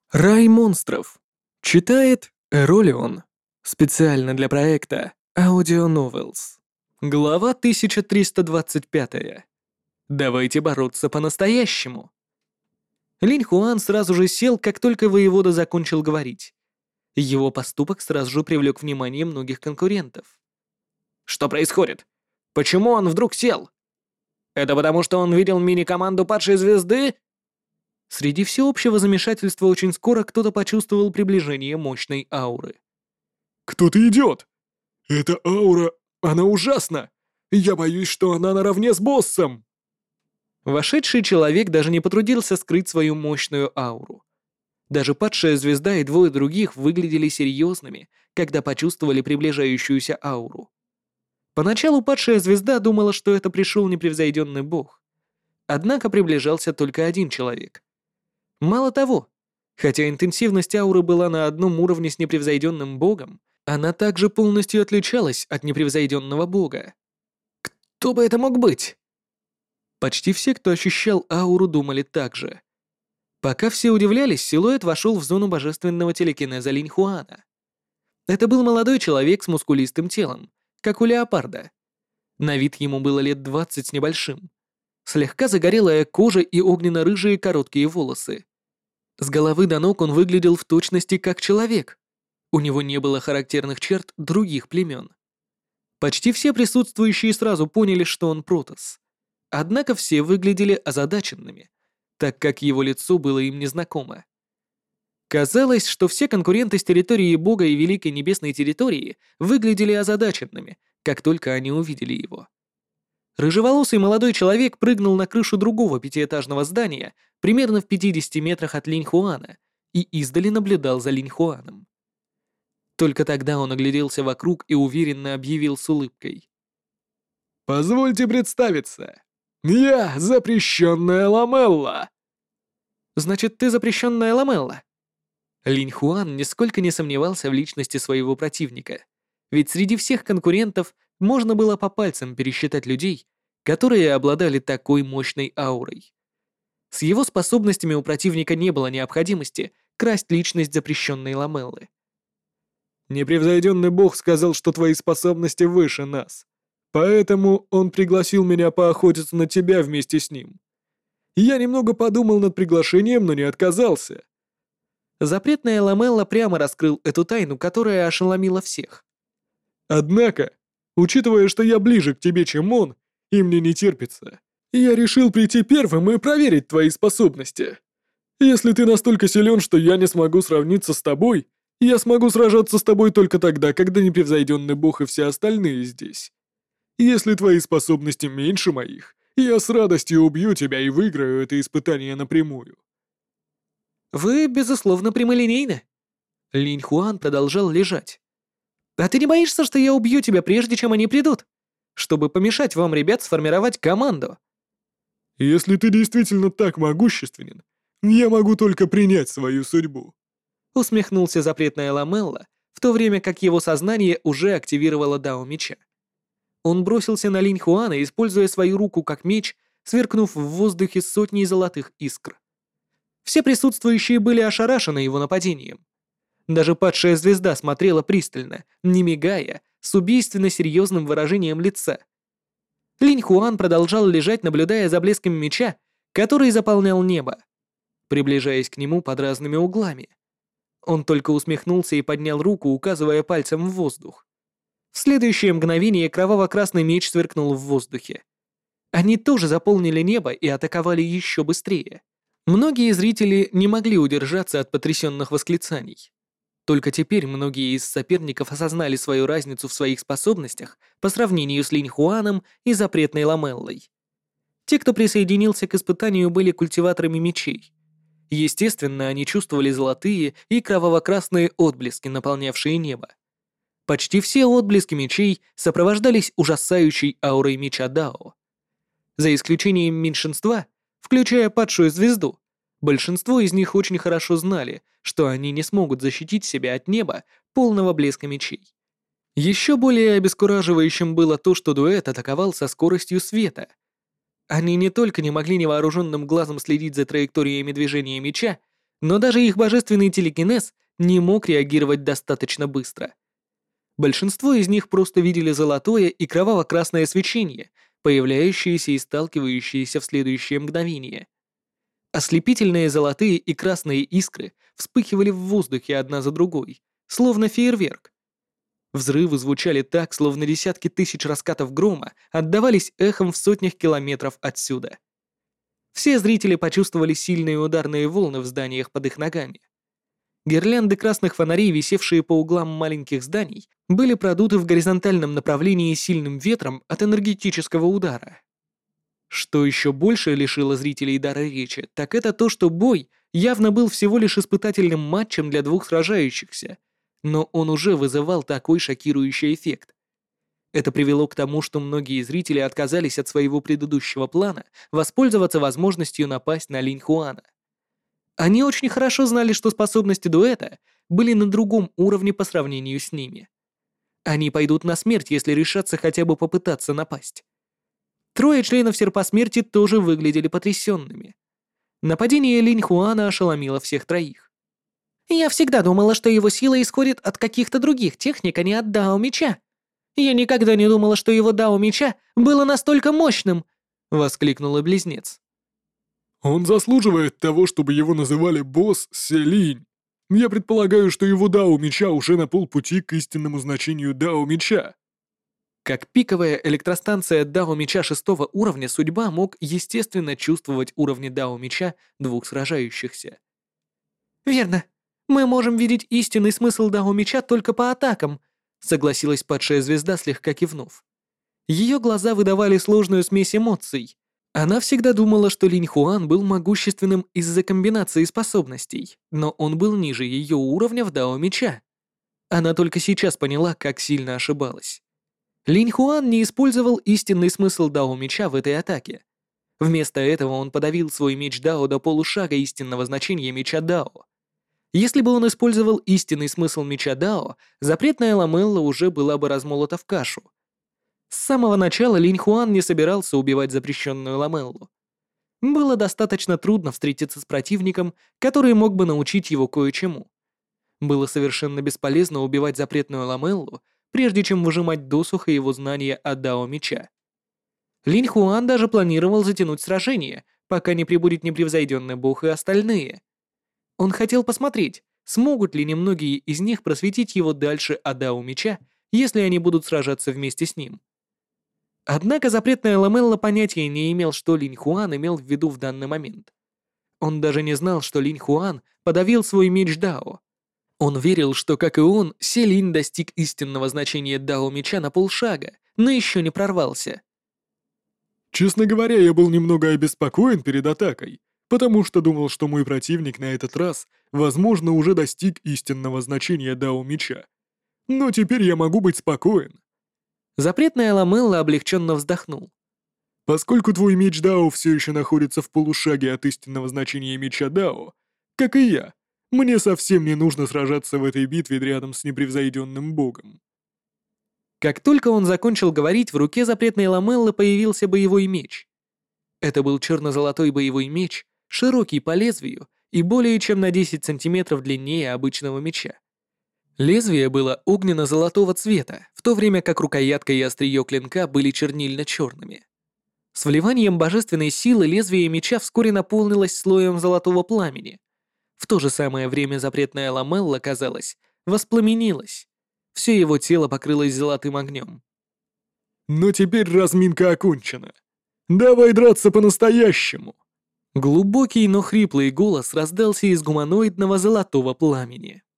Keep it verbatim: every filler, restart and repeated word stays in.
Рай монстров. Читает Эролион. Специально для проекта Audio Novels. Глава тысяча триста двадцать пять. Давайте бороться по-настоящему. Линь Хуан сразу же сел, как только воевода закончил говорить. Его поступок сразу же привлек внимание многих конкурентов. Что происходит? Почему он вдруг сел? Это потому, что он видел мини-команду падшей звезды? Среди всеобщего замешательства очень скоро кто-то почувствовал приближение мощной ауры. «Кто-то идет! Эта аура, она ужасна! Я боюсь, что она наравне с боссом!» Вошедший человек даже не потрудился скрыть свою мощную ауру. Даже падшая звезда и двое других выглядели серьезными, когда почувствовали приближающуюся ауру. Поначалу падшая звезда думала, что это пришел непревзойденный бог. Однако приближался только один человек. Мало того, хотя интенсивность ауры была на одном уровне с непревзойденным богом, она также полностью отличалась от непревзойденного бога. Кто бы это мог быть? Почти все, кто ощущал ауру, думали так же. Пока все удивлялись, силуэт вошел в зону божественного телекинеза Линь Хуана. Это был молодой человек с мускулистым телом, как у леопарда. На вид ему было лет двадцать с небольшим. Слегка загорелая кожа и огненно-рыжие короткие волосы. С головы до ног он выглядел в точности как человек. У него не было характерных черт других племен. Почти все присутствующие сразу поняли, что он Протосс. Однако все выглядели озадаченными, так как его лицо было им незнакомо. Казалось, что все конкуренты с территории Бога и Великой Небесной территории выглядели озадаченными, как только они увидели его. Рыжеволосый молодой человек прыгнул на крышу другого пятиэтажного здания примерно в пятидесяти метрах от Линь Хуана и издали наблюдал за Линь Хуаном. Только тогда он огляделся вокруг и уверенно объявил с улыбкой. «Позвольте представиться. Я запрещенная ламелла!» «Значит, ты запрещенная ламелла?» Линь Хуан нисколько не сомневался в личности своего противника, ведь среди всех конкурентов можно было по пальцам пересчитать людей, которые обладали такой мощной аурой. С его способностями у противника не было необходимости красть личность запрещенной ламеллы. «Непревзойденный бог сказал, что твои способности выше нас, поэтому он пригласил меня поохотиться на тебя вместе с ним. Я немного подумал над приглашением, но не отказался». Запретная ламелла прямо раскрыл эту тайну, которая ошеломила всех. «Однако, учитывая, что я ближе к тебе, чем он, и мне не терпится, я решил прийти первым и проверить твои способности. Если ты настолько силен, что я не смогу сравниться с тобой, я смогу сражаться с тобой только тогда, когда непревзойденный бог и все остальные здесь. Если твои способности меньше моих, я с радостью убью тебя и выиграю это испытание напрямую». «Вы, безусловно, прямолинейны». Линь Хуан продолжал лежать. «А ты не боишься, что я убью тебя, прежде чем они придут? Чтобы помешать вам, ребят, сформировать команду?» «Если ты действительно так могущественен, я могу только принять свою судьбу». Усмехнулся запретная ламелла, в то время как его сознание уже активировало Дао Меча. Он бросился на Линь Хуана, используя свою руку как меч, сверкнув в воздухе сотней золотых искр. Все присутствующие были ошарашены его нападением. Даже падшая звезда смотрела пристально, не мигая, с убийственно серьезным выражением лица. Линь Хуан продолжал лежать, наблюдая за блеском меча, который заполнял небо, приближаясь к нему под разными углами. Он только усмехнулся и поднял руку, указывая пальцем в воздух. В следующее мгновение кроваво-красный меч сверкнул в воздухе. Они тоже заполнили небо и атаковали еще быстрее. Многие зрители не могли удержаться от потрясенных восклицаний. Только теперь многие из соперников осознали свою разницу в своих способностях по сравнению с Линь Хуаном и запретной ламеллой. Те, кто присоединился к испытанию, были культиваторами мечей. Естественно, они чувствовали золотые и кроваво-красные отблески, наполнявшие небо. Почти все отблески мечей сопровождались ужасающей аурой меча Дао. За исключением меньшинства, включая падшую звезду, большинство из них очень хорошо знали, что они не смогут защитить себя от неба, полного блеска мечей. Еще более обескураживающим было то, что дуэт атаковал со скоростью света. Они не только не могли невооруженным глазом следить за траекториями движения меча, но даже их божественный телекинез не мог реагировать достаточно быстро. Большинство из них просто видели золотое и кроваво-красное свечение, появляющееся и сталкивающееся в следующее мгновение. Ослепительные золотые и красные искры вспыхивали в воздухе одна за другой, словно фейерверк. Взрывы звучали так, словно десятки тысяч раскатов грома отдавались эхом в сотнях километров отсюда. Все зрители почувствовали сильные ударные волны в зданиях под их ногами. Гирлянды красных фонарей, висевшие по углам маленьких зданий, были продуты в горизонтальном направлении сильным ветром от энергетического удара. Что еще больше лишило зрителей дара речи, так это то, что бой явно был всего лишь испытательным матчем для двух сражающихся, но он уже вызывал такой шокирующий эффект. Это привело к тому, что многие зрители отказались от своего предыдущего плана воспользоваться возможностью напасть на Линь Хуана. Они очень хорошо знали, что способности дуэта были на другом уровне по сравнению с ними. Они пойдут на смерть, если решатся хотя бы попытаться напасть. Трое членов Серпа Смерти тоже выглядели потрясенными. Нападение Линь Хуана ошеломило всех троих. «Я всегда думала, что его сила исходит от каких-то других техник, а не от Дао Меча. Я никогда не думала, что его Дао Меча было настолько мощным!» — воскликнула близнец. Он заслуживает того, чтобы его называли босс Селинь. Я предполагаю, что его Дао Меча уже на полпути к истинному значению Дао Меча. Как пиковая электростанция Дао Меча шестого уровня, судьба мог естественно чувствовать уровни Дао Меча двух сражающихся. «Верно. Мы можем видеть истинный смысл Дао Меча только по атакам», согласилась падшая звезда, слегка кивнув. Ее глаза выдавали сложную смесь эмоций. Она всегда думала, что Линь Хуан был могущественным из-за комбинации способностей, но он был ниже ее уровня в Дао Меча. Она только сейчас поняла, как сильно ошибалась. Линь Хуан не использовал истинный смысл Дао Меча в этой атаке. Вместо этого он подавил свой меч Дао до полушага истинного значения меча Дао. Если бы он использовал истинный смысл меча Дао, запретная ламелла уже была бы размолота в кашу. С самого начала Линь Хуан не собирался убивать запрещенную ламеллу. Было достаточно трудно встретиться с противником, который мог бы научить его кое-чему. Было совершенно бесполезно убивать запретную ламеллу, прежде чем выжимать досуха его знания о Дао Меча. Линь Хуан даже планировал затянуть сражение, пока не прибудет непревзойденный бог и остальные. Он хотел посмотреть, смогут ли немногие из них просветить его дальше о Дао Меча, если они будут сражаться вместе с ним. Однако запретная ламелла понятия не имел, что Линь Хуан имел в виду в данный момент. Он даже не знал, что Линь Хуан подавил свой меч Дао. Он верил, что, как и он, Селинь достиг истинного значения Дао Меча на полшага, но еще не прорвался. Честно говоря, я был немного обеспокоен перед атакой, потому что думал, что мой противник на этот раз, возможно, уже достиг истинного значения Дао Меча. Но теперь я могу быть спокоен. Запретная ламелла облегченно вздохнул. Поскольку твой меч Дао все еще находится в полушаге от истинного значения меча Дао, как и я, мне совсем не нужно сражаться в этой битве рядом с непревзойденным богом. Как только он закончил говорить, в руке запретной ламеллы появился боевой меч. Это был черно-золотой боевой меч, широкий по лезвию и более чем на десять сантиметров длиннее обычного меча. Лезвие было огненно-золотого цвета, в то время как рукоятка и острие клинка были чернильно-черными. С вливанием божественной силы лезвие меча вскоре наполнилось слоем золотого пламени. В то же самое время запретная ламелла, казалось, воспламенилась. Все его тело покрылось золотым огнем. Но теперь разминка окончена. Давай драться по-настоящему. Глубокий, но хриплый голос раздался из гуманоидного золотого пламени.